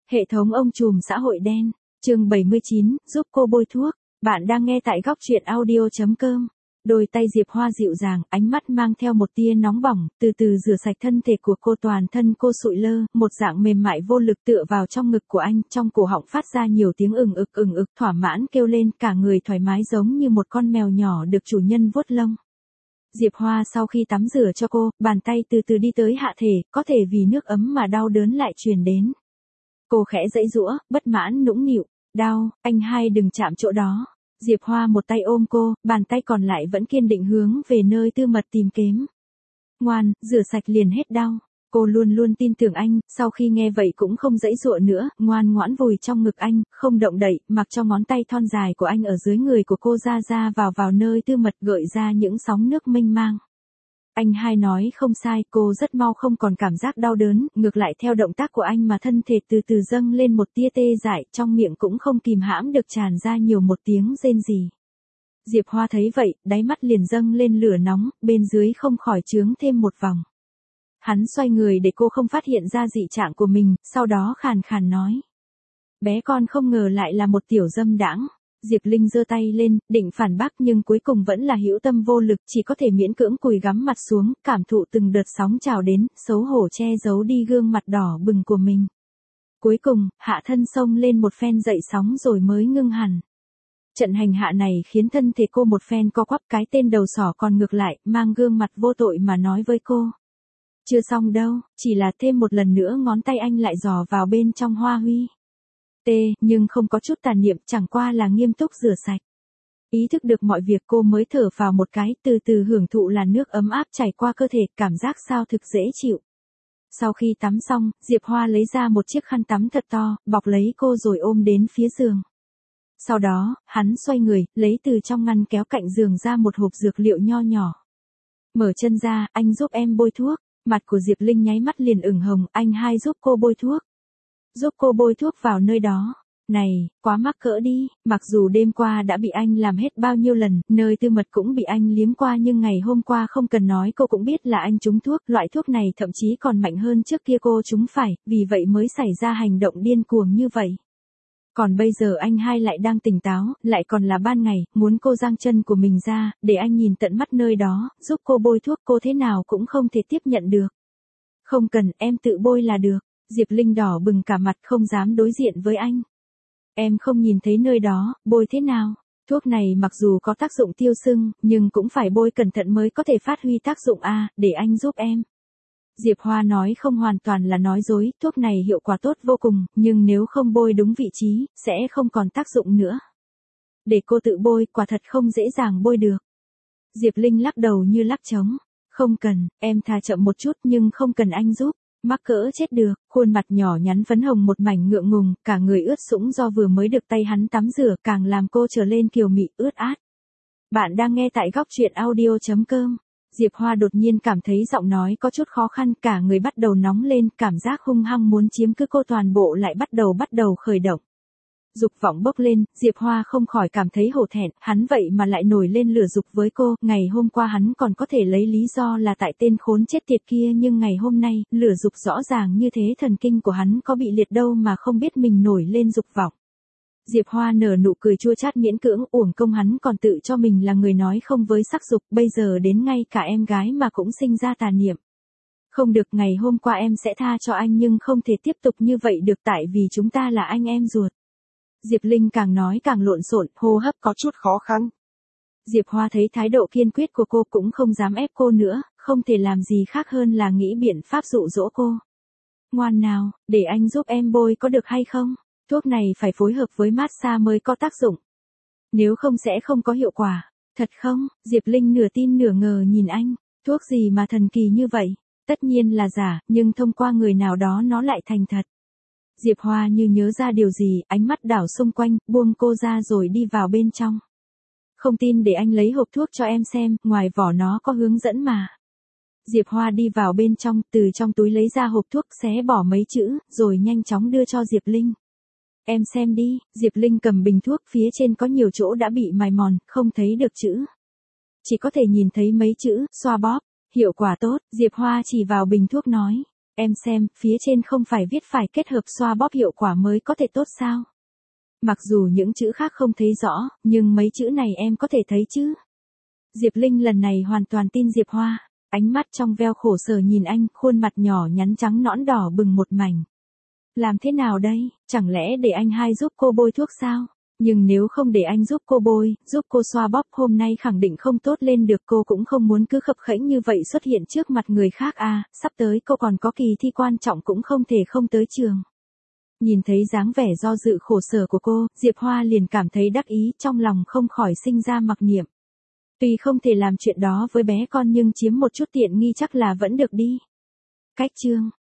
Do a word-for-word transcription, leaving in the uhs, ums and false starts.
Hệ thống ông trùm xã hội đen, chương bảy mươi chín, giúp cô bôi thuốc. Bạn đang nghe tại góc truyện audio chấm com. Đôi tay Diệp Hoa dịu dàng, ánh mắt mang theo một tia nóng bỏng, từ từ rửa sạch thân thể của cô, toàn thân cô sụi lơ, một dạng mềm mại vô lực tựa vào trong ngực của anh, trong cổ họng phát ra nhiều tiếng ừng ực ừng ực, thỏa mãn kêu lên, cả người thoải mái giống như một con mèo nhỏ được chủ nhân vuốt lông. Diệp Hoa sau khi tắm rửa cho cô, bàn tay từ từ đi tới hạ thể, có thể vì nước ấm mà đau đớn lại truyền đến. Cô khẽ giãy giũa, bất mãn nũng nịu, đau, anh hai đừng chạm chỗ đó. Diệp Hoa một tay ôm cô, bàn tay còn lại vẫn kiên định hướng về nơi tư mật tìm kiếm. Ngoan, rửa sạch liền hết đau. Cô luôn luôn tin tưởng anh, sau khi nghe vậy cũng không giãy giụa nữa, ngoan ngoãn vùi trong ngực anh, không động đậy, mặc cho ngón tay thon dài của anh ở dưới người của cô ra ra vào vào nơi tư mật, gợi ra những sóng nước mênh mang. Anh hai nói không sai, cô rất mau không còn cảm giác đau đớn, ngược lại theo động tác của anh mà thân thể từ từ dâng lên một tia tê dại, trong miệng cũng không kìm hãm được tràn ra nhiều một tiếng rên rỉ. Diệp Hoa thấy vậy, đáy mắt liền dâng lên lửa nóng, bên dưới không khỏi chướng thêm một vòng. Hắn xoay người để cô không phát hiện ra dị trạng của mình, sau đó khàn khàn nói. Bé con không ngờ lại là một tiểu dâm đãng. Diệp Linh giơ tay lên, định phản bác nhưng cuối cùng vẫn là hữu tâm vô lực, chỉ có thể miễn cưỡng cúi gắm mặt xuống, cảm thụ từng đợt sóng trào đến, xấu hổ che giấu đi gương mặt đỏ bừng của mình. Cuối cùng, hạ thân xông lên một phen dậy sóng rồi mới ngưng hẳn. Trận hành hạ này khiến thân thể cô một phen co quắp, cái tên đầu sỏ còn ngược lại, mang gương mặt vô tội mà nói với cô. Chưa xong đâu, chỉ là thêm một lần nữa ngón tay anh lại dò vào bên trong Hoa Huy. Tê, nhưng không có chút tàn niệm, chẳng qua là nghiêm túc rửa sạch. Ý thức được mọi việc cô mới thở vào một cái, từ từ hưởng thụ làn nước ấm áp chảy qua cơ thể, cảm giác sao thực dễ chịu. Sau khi tắm xong, Diệp Hoa lấy ra một chiếc khăn tắm thật to, bọc lấy cô rồi ôm đến phía giường. Sau đó, hắn xoay người, lấy từ trong ngăn kéo cạnh giường ra một hộp dược liệu nho nhỏ. Mở chân ra, anh giúp em bôi thuốc. Mặt của Diệp Linh nháy mắt liền ửng hồng, anh hai giúp cô bôi thuốc. Giúp cô bôi thuốc vào nơi đó. Này, quá mắc cỡ đi, mặc dù đêm qua đã bị anh làm hết bao nhiêu lần, nơi tư mật cũng bị anh liếm qua nhưng ngày hôm qua không cần nói cô cũng biết là anh trúng thuốc, loại thuốc này thậm chí còn mạnh hơn trước kia cô trúng phải, vì vậy mới xảy ra hành động điên cuồng như vậy. Còn bây giờ anh hai lại đang tỉnh táo, lại còn là ban ngày, muốn cô giang chân của mình ra, để anh nhìn tận mắt nơi đó, giúp cô bôi thuốc, cô thế nào cũng không thể tiếp nhận được. Không cần, em tự bôi là được. Diệp Linh đỏ bừng cả mặt không dám đối diện với anh. Em không nhìn thấy nơi đó, bôi thế nào? Thuốc này mặc dù có tác dụng tiêu sưng, nhưng cũng phải bôi cẩn thận mới có thể phát huy tác dụng a, để anh giúp em. Diệp Hoa nói không hoàn toàn là nói dối, thuốc này hiệu quả tốt vô cùng, nhưng nếu không bôi đúng vị trí, sẽ không còn tác dụng nữa. Để cô tự bôi, quả thật không dễ dàng bôi được. Diệp Linh lắc đầu như lắc trống. Không cần, em thà chậm một chút nhưng không cần anh giúp. Mắc cỡ chết được, khuôn mặt nhỏ nhắn phấn hồng một mảnh ngượng ngùng, cả người ướt sũng do vừa mới được tay hắn tắm rửa, càng làm cô trở lên kiều mị ướt át. Bạn đang nghe tại góc truyện audio chấm com. Diệp Hoa đột nhiên cảm thấy giọng nói có chút khó khăn, cả người bắt đầu nóng lên, cảm giác hung hăng muốn chiếm cứ cô toàn bộ lại bắt đầu bắt đầu khởi động. Dục vọng bốc lên, Diệp Hoa không khỏi cảm thấy hổ thẹn, hắn vậy mà lại nổi lên lửa dục với cô, ngày hôm qua hắn còn có thể lấy lý do là tại tên khốn chết tiệt kia nhưng ngày hôm nay, lửa dục rõ ràng như thế, thần kinh của hắn có bị liệt đâu mà không biết mình nổi lên dục vọng. Diệp Hoa nở nụ cười chua chát miễn cưỡng, uổng công hắn còn tự cho mình là người nói không với sắc dục, bây giờ đến ngay cả em gái mà cũng sinh ra tà niệm. Không được, ngày hôm qua em sẽ tha cho anh nhưng không thể tiếp tục như vậy được tại vì chúng ta là anh em ruột. Diệp Linh càng nói càng lộn xộn, hô hấp có chút khó khăn. Diệp Hoa thấy thái độ kiên quyết của cô cũng không dám ép cô nữa, không thể làm gì khác hơn là nghĩ biện pháp dụ dỗ cô. Ngoan nào, để anh giúp em bôi có được hay không? Thuốc này phải phối hợp với massage mới có tác dụng. Nếu không sẽ không có hiệu quả. Thật không? Diệp Linh nửa tin nửa ngờ nhìn anh. Thuốc gì mà thần kỳ như vậy? Tất nhiên là giả, nhưng thông qua người nào đó nó lại thành thật. Diệp Hoa như nhớ ra điều gì, ánh mắt đảo xung quanh, buông cô ra rồi đi vào bên trong. Không tin để anh lấy hộp thuốc cho em xem, ngoài vỏ nó có hướng dẫn mà. Diệp Hoa đi vào bên trong, từ trong túi lấy ra hộp thuốc, xé bỏ mấy chữ, rồi nhanh chóng đưa cho Diệp Linh. Em xem đi, Diệp Linh cầm bình thuốc, phía trên có nhiều chỗ đã bị mài mòn, không thấy được chữ. Chỉ có thể nhìn thấy mấy chữ, xoa bóp, hiệu quả tốt, Diệp Hoa chỉ vào bình thuốc nói. Em xem, phía trên không phải viết phải kết hợp xoa bóp hiệu quả mới có thể tốt sao? Mặc dù những chữ khác không thấy rõ, nhưng mấy chữ này em có thể thấy chứ? Diệp Linh lần này hoàn toàn tin Diệp Hoa, ánh mắt trong veo khổ sở nhìn anh, khuôn mặt nhỏ nhắn trắng nõn đỏ bừng một mảnh. Làm thế nào đây, chẳng lẽ để anh hai giúp cô bôi thuốc sao? Nhưng nếu không để anh giúp cô bôi, giúp cô xoa bóp hôm nay khẳng định không tốt lên được, cô cũng không muốn cứ khập khễnh như vậy xuất hiện trước mặt người khác à, sắp tới cô còn có kỳ thi quan trọng cũng không thể không tới trường. Nhìn thấy dáng vẻ do dự khổ sở của cô, Diệp Hoa liền cảm thấy đắc ý, trong lòng không khỏi sinh ra mặc niệm. Tuy không thể làm chuyện đó với bé con nhưng chiếm một chút tiện nghi chắc là vẫn được đi. Cách chương